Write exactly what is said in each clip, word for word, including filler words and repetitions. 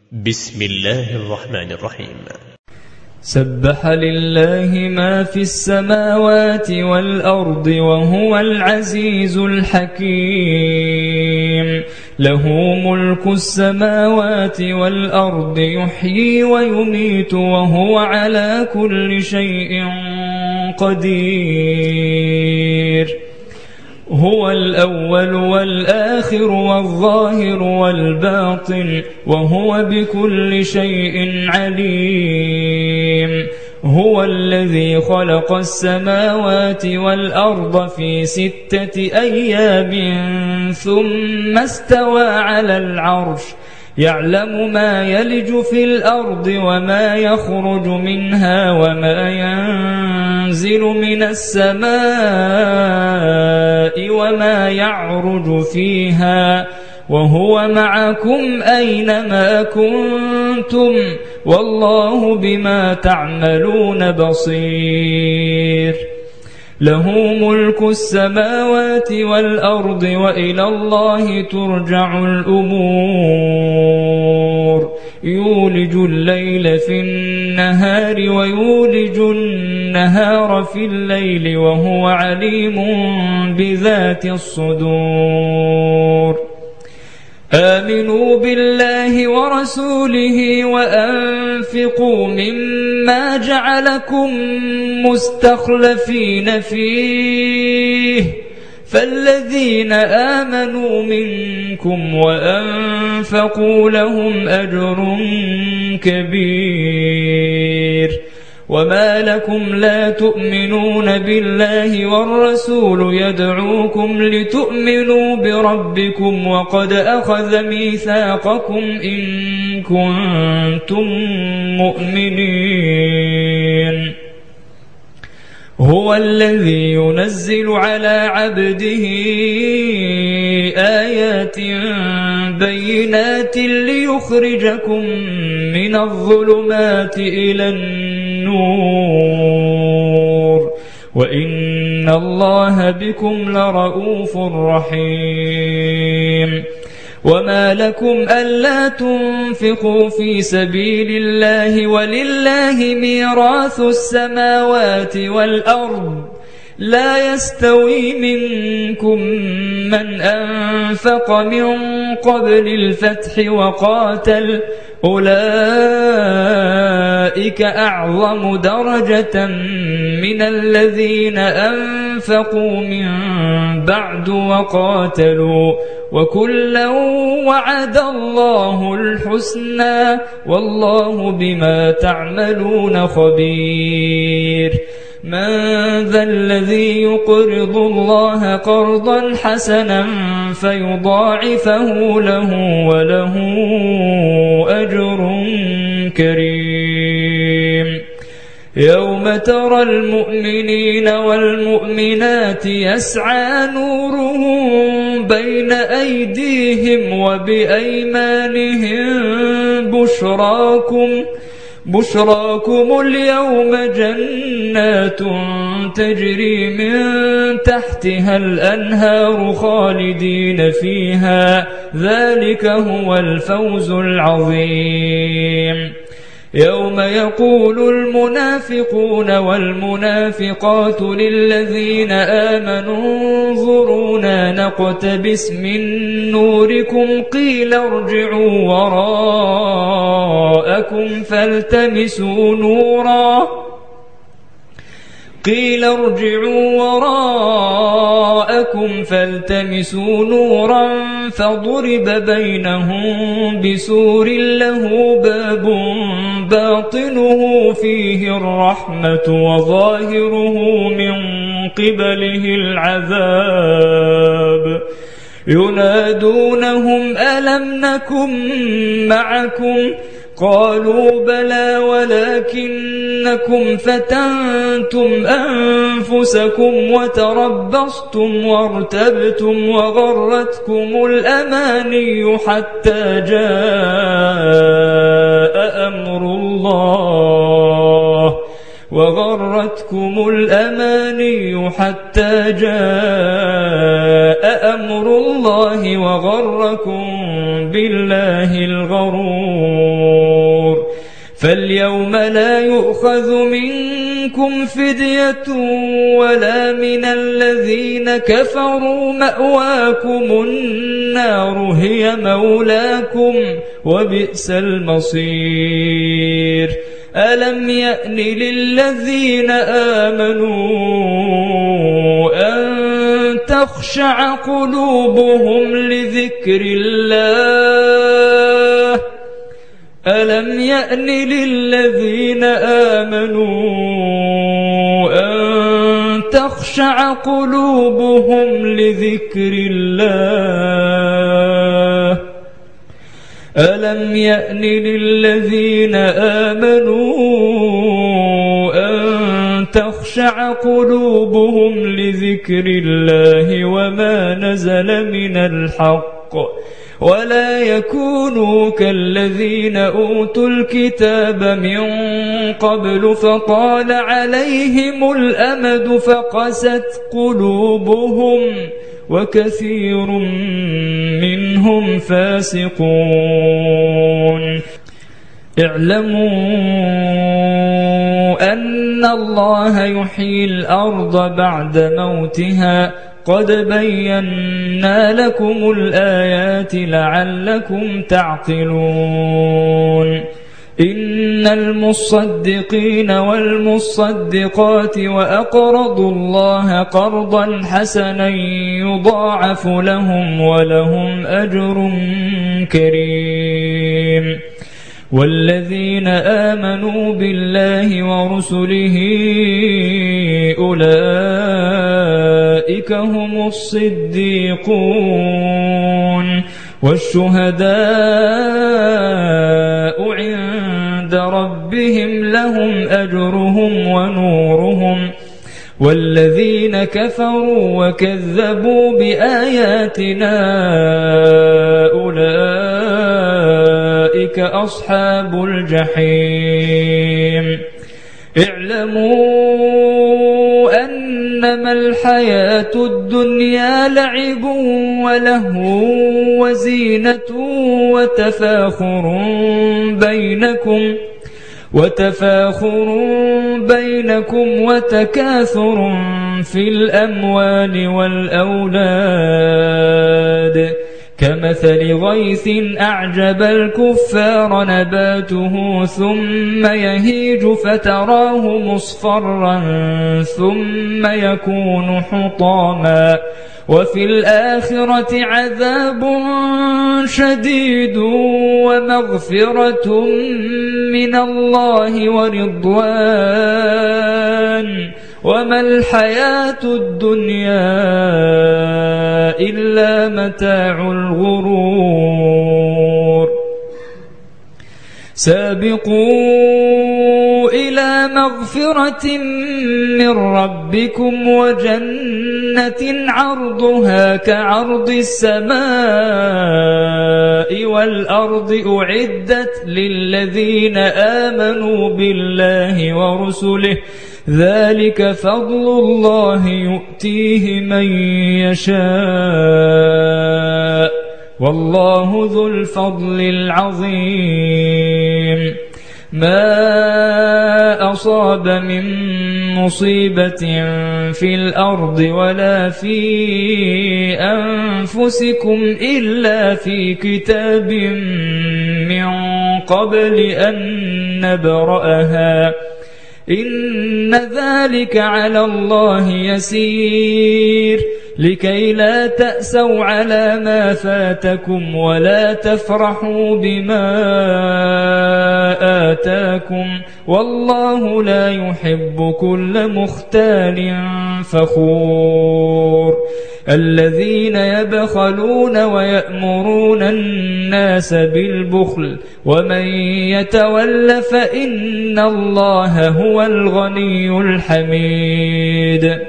بسم الله الرحمن الرحيم. سبح لله ما في السماوات والأرض وهو العزيز الحكيم. له ملك السماوات والأرض يحيي ويميت وهو على كل شيء قدير. هو الأول والآخر والظاهر والباطن وهو بكل شيء عليم. هو الذي خلق السماوات والأرض في ستة أيام ثم استوى على العرش يعلم ما يلج في الأرض وما يخرج منها وما ينزل من السماء وما يعرج فيها وهو معكم أينما كنتم والله بما تعملون بصير. له ملك السماوات والأرض وإلى الله ترجع الأمور. يولج الليل في النهار ويولج النهار في الليل وهو عليم بذات الصدور. آمنوا بالله ورسوله وأنفقوا مما جعلكم مستخلفين فيه فالذين آمنوا منكم وأنفقوا لهم أجر كبير. وما لكم لا تؤمنون بالله والرسول يدعوكم لتؤمنوا بربكم وقد أخذ ميثاقكم إن كنتم مؤمنين. هو الذي ينزل على عبده آيات بينات ليخرجكم من الظلمات إلى النور وإن الله بكم لرؤوف رحيم. وما لكم ألا تنفقوا في سبيل الله ولله ميراث السماوات والأرض لا يستوي منكم من أنفق من قبل الفتح وقاتل أولئك أعظم درجة من الذين أنفقوا من بعد وقاتلوا وكلا وعد الله الحسنى والله بما تعملون خبير. من ذا الذي يقرض الله قرضا حسنا فيضاعفه له وله أجر كريم. يوم ترى المؤمنين والمؤمنات يسعى نورهم بين أيديهم وبأيمانهم بشراكم بشراكم اليوم جنات تجري من تحتها الأنهار خالدين فيها ذلك هو الفوز العظيم. يوم يقول المنافقون والمنافقات للذين آمنوا انظرونا نقتبس من نوركم قيل ارجعوا وراءكم فالتمسوا نورا قيل ارجعوا وراءكم فالتمسوا نورا فضرب بينهم بسور له باب باطنه فيه الرحمة وظاهره من قبله العذاب. ينادونهم ألم نكن معكم قالوا بلى ولكنكم فتنتم أنفسكم وتربصتم وارتبتم وغرتكم الأماني حتى جاء أمر الله وغرتكم الأماني حتى جاء أمر الله وغركم بالله الغرور. فاليوم لا يؤخذ منكم فدية ولا من الذين كفروا، مأواكم النار هي مولاكم وبئس المصير. ألم يأن للذين آمنوا أن تخشع قلوبهم لذكر الله ألم يأن للذين آمنوا أن تخشع قلوبهم لذكر الله ألم يأن للذين آمنوا أن تخشع قلوبهم لذكر الله وما نزل من الحق ولا يكونوا كالذين أوتوا الكتاب من قبل فطال عليهم الأمد فقست قلوبهم وكثير منهم فاسقون. اعلموا أن الله يحيي الأرض بعد موتها قد بينا لكم الآيات لعلكم تعقلون. إن المصدقين والمصدقات وأقرضوا الله قرضا حسنا يضاعف لهم ولهم أجر كريم. والذين آمنوا بالله ورسله أولئك هم الصديقون والشهداء عند ربهم لهم أجرهم ونورهم. والذين كفروا وكذبوا بآياتنا أولئك أصحاب الجحيم. اعلموا أنما الحياة الدنيا لعب ولهو وزينة وتفاخر بينكم وتفاخر بينكم وتكاثر في الأموال والأولاد كمثل غيث أعجب الكفار نباته ثم يهيج فتراه مصفرا ثم يكون حطاما وفي الآخرة عذاب شديد ومغفرة من الله ورضوان وما الحياة الدنيا إلا متاع الغرور. سابقوا إلى مغفرة من ربكم وجنة عرضها كعرض السماء والأرض أعدت للذين آمنوا بالله ورسله ذلك فضل الله يؤتيه من يشاء والله ذو الفضل العظيم. ما أصاب من مصيبة في الأرض ولا في أنفسكم إلا في كتاب من قبل أن نبرأها إن ذلك على الله يسير لكي لا تأسوا على ما فاتكم ولا تفرحوا بما آتاكم والله لا يحب كل مختال فخور. الذين يبخلون ويأمرون الناس بالبخل ومن يتول فإن الله هو الغني الحميد.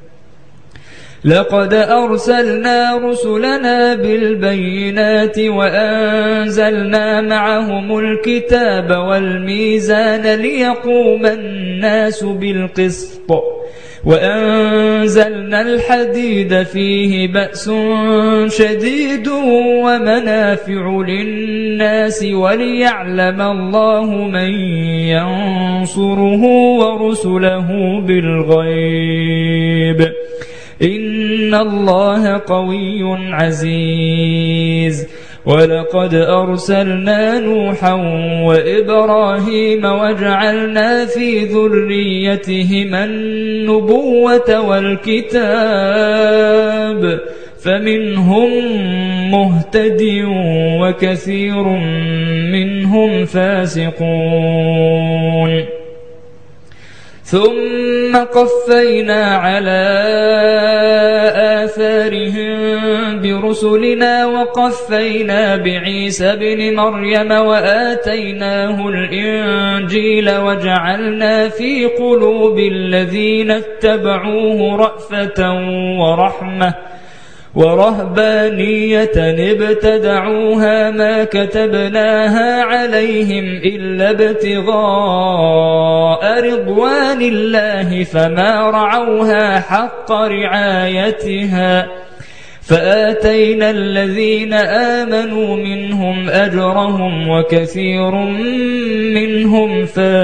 لقد أرسلنا رسلنا بالبينات وأنزلنا معهم الكتاب والميزان ليقوم الناس بالقسط وأنزلنا الحديد فيه بأس شديد ومنافع للناس وليعلم الله من ينصره ورسله بالغيب إن الله قوي عزيز ولقد أرسلنا نوحا وإبراهيم وجعلنا في ذريتهما النبوة والكتاب فمنهم مهتد وكثير منهم فاسقون ثم قفينا على آثارهم برسلنا وقفينا بعيسى بن مريم وآتيناه الإنجيل وجعلنا في قلوب الذين اتبعوه رأفة ورحمة ورهبانية ابتدعوها ما كتبناها عليهم إلا ابتغاء رضوان الله فما رعوها حق رعايتها فآتينا الذين آمنوا منهم أجرهم وكثير منهم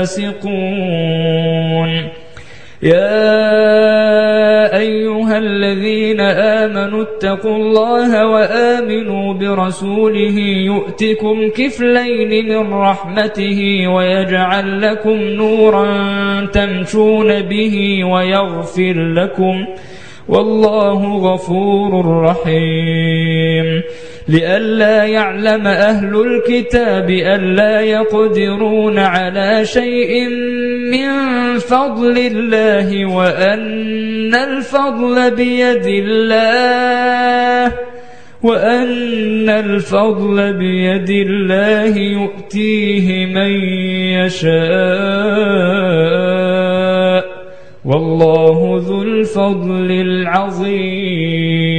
فاسقون يا أيها الذين آمنوا اتقوا الله وآمنوا برسوله يؤتكم كفلين من رحمته ويجعل لكم نورا تمشون به ويغفر لكم والله غفور رحيم لئلا يعلم أهل الكتاب ألا يقدرون على شيء من فضل الله وأن الفضل بيد الله وأن الفضل بيد الله يؤتيه من يشاء والله ذو الفضل العظيم